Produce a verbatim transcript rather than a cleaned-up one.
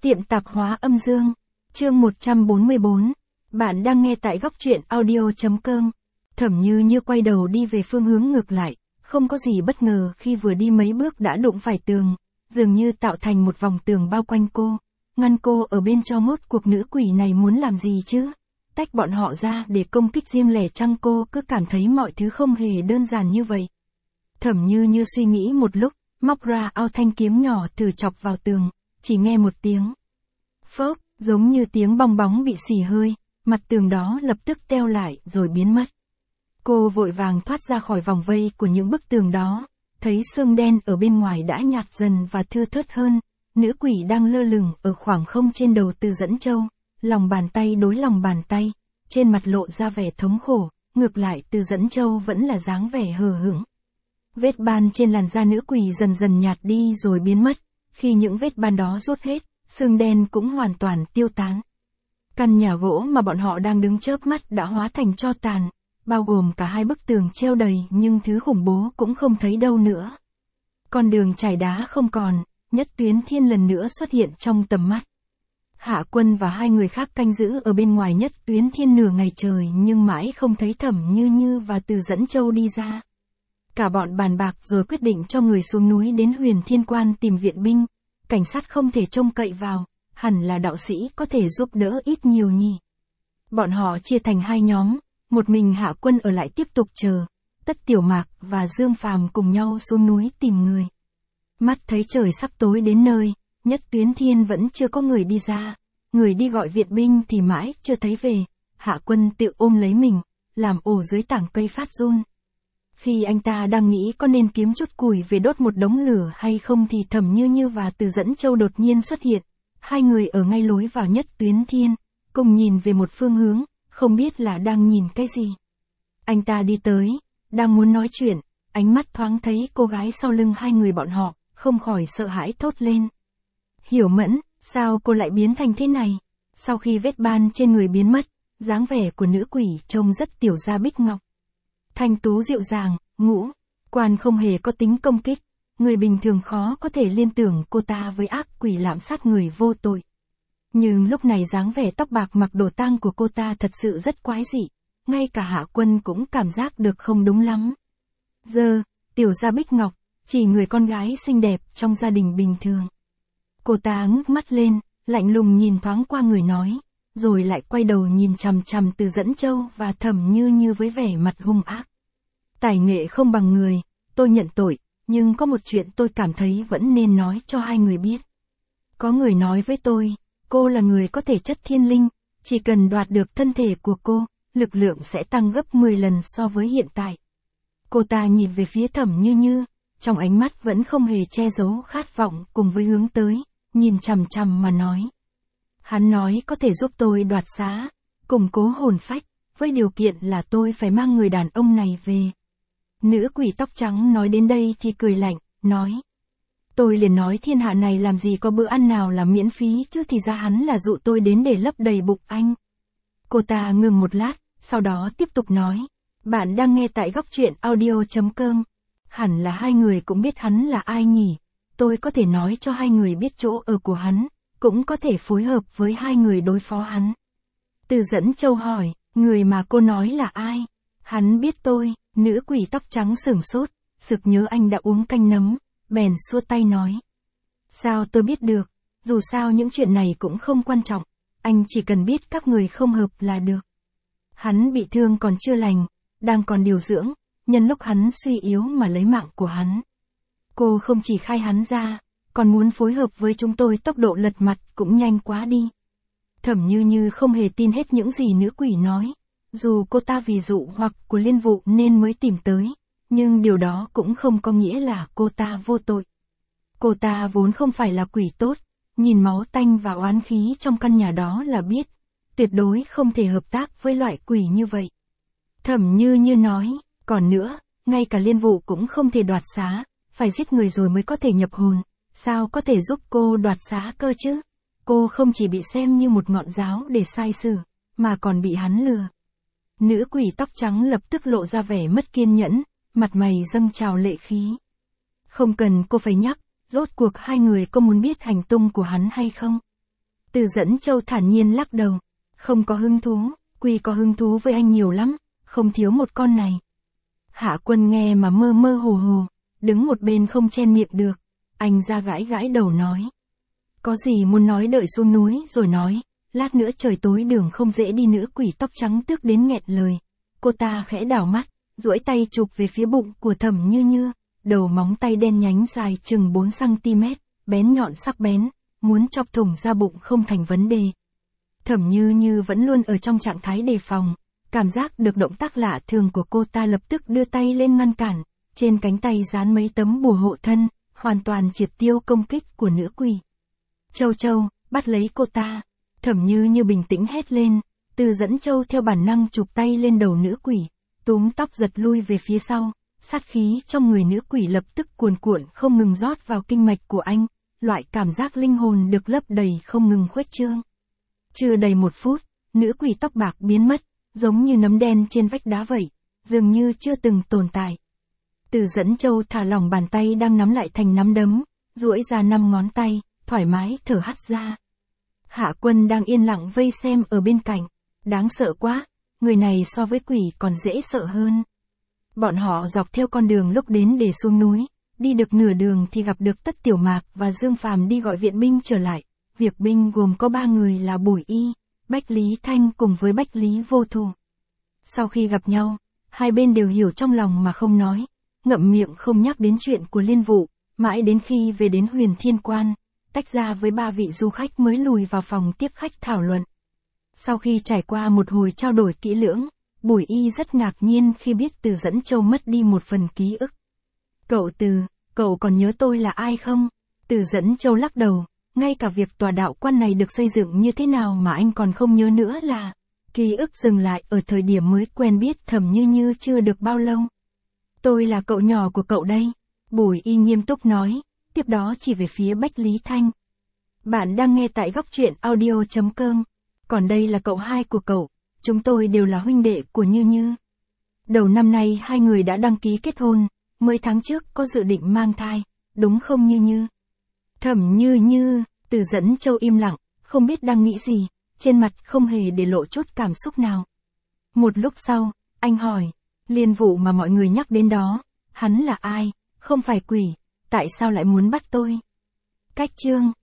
Tiệm tạp hóa âm dương. Chương một trăm bốn mươi bốn. Bạn đang nghe tại góc truyện audio.com. Thẩm Như Như quay đầu đi về phương hướng ngược lại, không có gì bất ngờ khi vừa đi mấy bước đã đụng phải tường, dường như tạo thành một vòng tường bao quanh cô, ngăn cô ở bên trong. Mốt cuộc nữ quỷ này muốn làm gì chứ? Tách bọn họ ra để công kích riêng lẻ chăng? Cô cứ cảm thấy mọi thứ không hề đơn giản như vậy. Thẩm Như Như suy nghĩ một lúc, móc ra ao thanh kiếm nhỏ thử chọc vào tường, chỉ nghe một tiếng phốc, giống như tiếng bong bóng bị xì hơi, mặt tường đó lập tức teo lại rồi biến mất. Cô vội vàng thoát ra khỏi vòng vây của những bức tường đó, thấy sương đen ở bên ngoài đã nhạt dần và thưa thớt hơn, nữ quỷ đang lơ lửng ở khoảng không trên đầu Từ Dẫn Châu, lòng bàn tay đối lòng bàn tay, trên mặt lộ ra vẻ thống khổ, ngược lại Từ Dẫn Châu vẫn là dáng vẻ hờ hững. Vết ban trên làn da nữ quỷ dần dần nhạt đi rồi biến mất, khi những vết ban đó rút hết, sương đen cũng hoàn toàn tiêu tán. Căn nhà gỗ mà bọn họ đang đứng chớp mắt đã hóa thành tro tàn, bao gồm cả hai bức tường treo đầy nhưng thứ khủng bố cũng không thấy đâu nữa. Con đường trải đá không còn, Nhất Tuyến Thiên lần nữa xuất hiện trong tầm mắt. Hạ Quân và hai người khác canh giữ ở bên ngoài Nhất Tuyến Thiên nửa ngày trời nhưng mãi không thấy Thẩm Như Như và Từ Dẫn Châu đi ra. Cả bọn bàn bạc rồi quyết định cho người xuống núi đến Huyền Thiên Quan tìm viện binh, cảnh sát không thể trông cậy vào, hẳn là đạo sĩ có thể giúp đỡ ít nhiều nhỉ. Bọn họ chia thành hai nhóm, một mình Hạ Quân ở lại tiếp tục chờ, Tất Tiểu Mạc và Dương Phàm cùng nhau xuống núi tìm người. Mắt thấy trời sắp tối đến nơi, Nhất Tuyến Thiên vẫn chưa có người đi ra, người đi gọi viện binh thì mãi chưa thấy về, Hạ Quân tự ôm lấy mình, làm ổ dưới tảng cây phát run. Khi anh ta đang nghĩ có nên kiếm chút củi về đốt một đống lửa hay không thì Thẩm Như Như và Từ Dẫn Châu đột nhiên xuất hiện, hai người ở ngay lối vào Nhất Tuyến Thiên, cùng nhìn về một phương hướng, không biết là đang nhìn cái gì. Anh ta đi tới, đang muốn nói chuyện, ánh mắt thoáng thấy cô gái sau lưng hai người bọn họ, không khỏi sợ hãi thốt lên. Hiểu Mẫn, sao cô lại biến thành thế này? Sau khi vết ban trên người biến mất, dáng vẻ của nữ quỷ trông rất tiểu gia bích ngọc. Thanh tú dịu dàng, ngũ quan không hề có tính công kích, người bình thường khó có thể liên tưởng cô ta với ác quỷ lạm sát người vô tội. Nhưng lúc này dáng vẻ tóc bạc mặc đồ tang của cô ta thật sự rất quái dị, ngay cả Hạ Quân cũng cảm giác được không đúng lắm. Giờ, tiểu gia bích ngọc, chỉ người con gái xinh đẹp trong gia đình bình thường. Cô ta ngước mắt lên, lạnh lùng nhìn thoáng qua người nói, rồi lại quay đầu nhìn chằm chằm Từ Dẫn Châu và Thẩm Như Như với vẻ mặt hung ác. Tài nghệ không bằng người, tôi nhận tội, nhưng có một chuyện tôi cảm thấy vẫn nên nói cho hai người biết. Có người nói với tôi, cô là người có thể chất thiên linh, chỉ cần đoạt được thân thể của cô, lực lượng sẽ tăng gấp mười lần so với hiện tại. Cô ta nhìn về phía Thẩm Như Như, trong ánh mắt vẫn không hề che giấu khát vọng cùng với hướng tới, nhìn chằm chằm mà nói. Hắn nói có thể giúp tôi đoạt xá, củng cố hồn phách, với điều kiện là tôi phải mang người đàn ông này về. Nữ quỷ tóc trắng nói đến đây thì cười lạnh, nói. Tôi liền nói thiên hạ này làm gì có bữa ăn nào là miễn phí chứ, thì ra hắn là dụ tôi đến để lấp đầy bụng anh. Cô ta ngừng một lát, sau đó tiếp tục nói. Bạn đang nghe tại góc truyện audio.com. Hẳn là hai người cũng biết hắn là ai nhỉ. Tôi có thể nói cho hai người biết chỗ ở của hắn, cũng có thể phối hợp với hai người đối phó hắn. Từ Dẫn Châu hỏi, người mà cô nói là ai? Hắn biết tôi. Nữ quỷ tóc trắng sửng sốt, sực nhớ anh đã uống canh nấm, bèn xua tay nói. Sao tôi biết được, dù sao những chuyện này cũng không quan trọng, anh chỉ cần biết các người không hợp là được. Hắn bị thương còn chưa lành, đang còn điều dưỡng, nhân lúc hắn suy yếu mà lấy mạng của hắn. Cô không chỉ khai hắn ra, còn muốn phối hợp với chúng tôi, tốc độ lật mặt cũng nhanh quá đi. Thẩm Như Như không hề tin hết những gì nữ quỷ nói. Dù cô ta vì dụ hoặc của Liên Vụ nên mới tìm tới, nhưng điều đó cũng không có nghĩa là cô ta vô tội. Cô ta vốn không phải là quỷ tốt, nhìn máu tanh và oán khí trong căn nhà đó là biết, tuyệt đối không thể hợp tác với loại quỷ như vậy. Thẩm Như Như nói, còn nữa, ngay cả Liên Vụ cũng không thể đoạt xá, phải giết người rồi mới có thể nhập hồn, sao có thể giúp cô đoạt xá cơ chứ? Cô không chỉ bị xem như một ngọn giáo để sai xử, mà còn bị hắn lừa. Nữ quỷ tóc trắng lập tức lộ ra vẻ mất kiên nhẫn, mặt mày dâng trào lệ khí. Không cần cô phải nhắc, rốt cuộc hai người có muốn biết hành tung của hắn hay không? Từ Dẫn Châu thản nhiên lắc đầu. Không có hứng thú, Quỳ có hứng thú với anh nhiều lắm, không thiếu một con này. Hạ Quân nghe mà mơ mơ hồ hồ, đứng một bên không chen miệng được. Anh ra gãi gãi đầu nói. Có gì muốn nói đợi xuống núi rồi nói, lát nữa trời tối đường không dễ đi. Nữ quỷ tóc trắng tức đến nghẹt lời. Cô ta khẽ đảo mắt, duỗi tay chụp về phía bụng của Thẩm Như Như, đầu móng tay đen nhánh dài chừng bốn xăng ti mét, bén nhọn sắc bén, muốn chọc thủng ra bụng không thành vấn đề. Thẩm Như Như vẫn luôn ở trong trạng thái đề phòng, cảm giác được động tác lạ thường của cô ta lập tức đưa tay lên ngăn cản, trên cánh tay dán mấy tấm bùa hộ thân, hoàn toàn triệt tiêu công kích của nữ quỷ. Châu Châu, bắt lấy cô ta. Thẩm Như Như bình tĩnh hét lên, Từ Dẫn Châu theo bản năng chụp tay lên đầu nữ quỷ, túm tóc giật lui về phía sau, sát khí trong người nữ quỷ lập tức cuồn cuộn không ngừng rót vào kinh mạch của anh, loại cảm giác linh hồn được lấp đầy không ngừng khuếch trương. Chưa đầy một phút, nữ quỷ tóc bạc biến mất, giống như nấm đen trên vách đá vậy, dường như chưa từng tồn tại. Từ Dẫn Châu thả lỏng bàn tay đang nắm lại thành nắm đấm, duỗi ra năm ngón tay, thoải mái thở hắt ra. Hạ Quân đang yên lặng vây xem ở bên cạnh. Đáng sợ quá, người này so với quỷ còn dễ sợ hơn. Bọn họ dọc theo con đường lúc đến để xuống núi, đi được nửa đường thì gặp được Tất Tiểu Mạc và Dương Phàm đi gọi viện binh trở lại. Việc binh gồm có ba người là Bùi Y, Bách Lý Thanh cùng với Bách Lý Vô Thù. Sau khi gặp nhau, hai bên đều hiểu trong lòng mà không nói, ngậm miệng không nhắc đến chuyện của Liên Vụ, mãi đến khi về đến Huyền Thiên Quan, tách ra với ba vị du khách mới lùi vào phòng tiếp khách thảo luận. Sau khi trải qua một hồi trao đổi kỹ lưỡng, Bùi Y rất ngạc nhiên khi biết Từ Dẫn Châu mất đi một phần ký ức. Cậu Từ, cậu còn nhớ tôi là ai không? Từ Dẫn Châu lắc đầu, ngay cả việc tòa đạo quan này được xây dựng như thế nào mà anh còn không nhớ nữa là. Ký ức dừng lại ở thời điểm mới quen biết Thẩm Như Như chưa được bao lâu. Tôi là cậu nhỏ của cậu đây. Bùi Y nghiêm túc nói, tiếp đó chỉ về phía Bách Lý Thanh. Bạn đang nghe tại góc truyện audio chấm com. Còn đây là cậu hai của cậu, chúng tôi đều là huynh đệ của Như Như. Đầu năm nay hai người đã đăng ký kết hôn, mới tháng trước có dự định mang thai, đúng không Như Như? Thẩm Như Như, Từ Dẫn Châu im lặng, không biết đang nghĩ gì, trên mặt không hề để lộ chút cảm xúc nào. Một lúc sau, anh hỏi, Liên Vụ mà mọi người nhắc đến đó, hắn là ai, không phải quỷ, tại sao lại muốn bắt tôi? Cách chương